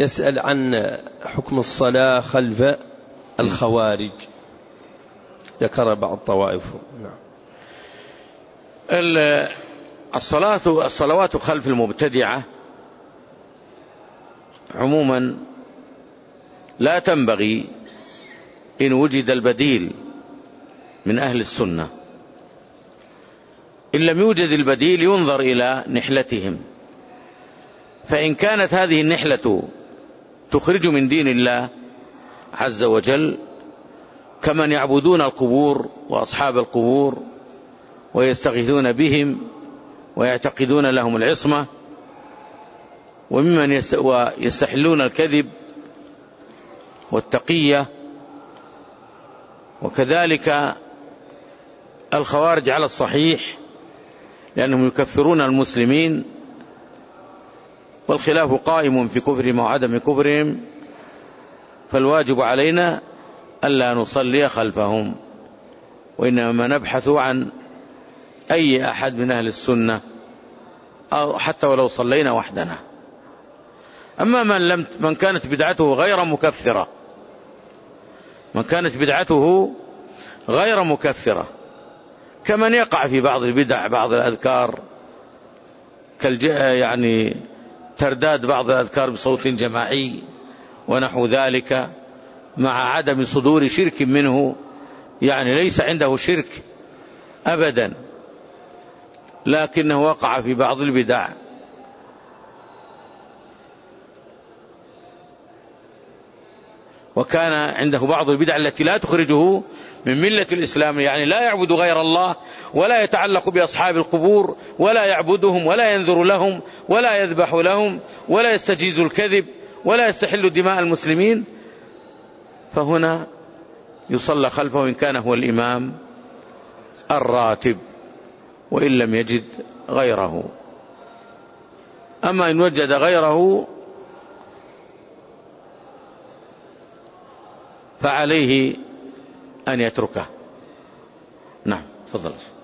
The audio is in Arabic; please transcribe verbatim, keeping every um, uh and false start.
يسأل عن حكم الصلاة خلف الخوارج، ذكر بعض الطوائف. نعم. الصلاة الصلوات خلف المبتدعة عموما لا تنبغي إن وجد البديل من أهل السنة. إن لم يوجد البديل ينظر إلى نحلتهم، فإن كانت هذه النحلة تخرج من دين الله عز وجل كمن يعبدون القبور وأصحاب القبور ويستغيثون بهم ويعتقدون لهم العصمة، وممن يستحلون الكذب والتقية، وكذلك الخوارج على الصحيح لأنهم يكفرون المسلمين، والخلاف قائم في كفرهم وعدم كفرهم، فالواجب علينا ألا نصلي خلفهم، وإنما نبحث عن أي أحد من أهل السنة أو حتى ولو صلينا وحدنا. أما من, لم من كانت بدعته غير مكفرة من كانت بدعته غير مكفرة كمن يقع في بعض البدع، بعض الأذكار يعني ترداد بعض الأذكار بصوت جماعي ونحو ذلك، مع عدم صدور شرك منه، يعني ليس عنده شرك أبدا لكنه وقع في بعض البدع. وكان عنده بعض البدع التي لا تخرجه من ملة الإسلام، يعني لا يعبد غير الله ولا يتعلق بأصحاب القبور ولا يعبدهم ولا ينذر لهم ولا يذبح لهم ولا يستجيز الكذب ولا يستحل دماء المسلمين، فهنا يصلى خلفه إن كان هو الإمام الراتب وإن لم يجد غيره. أما إن وجد غيره فعليه أن يتركه. نعم، تفضل.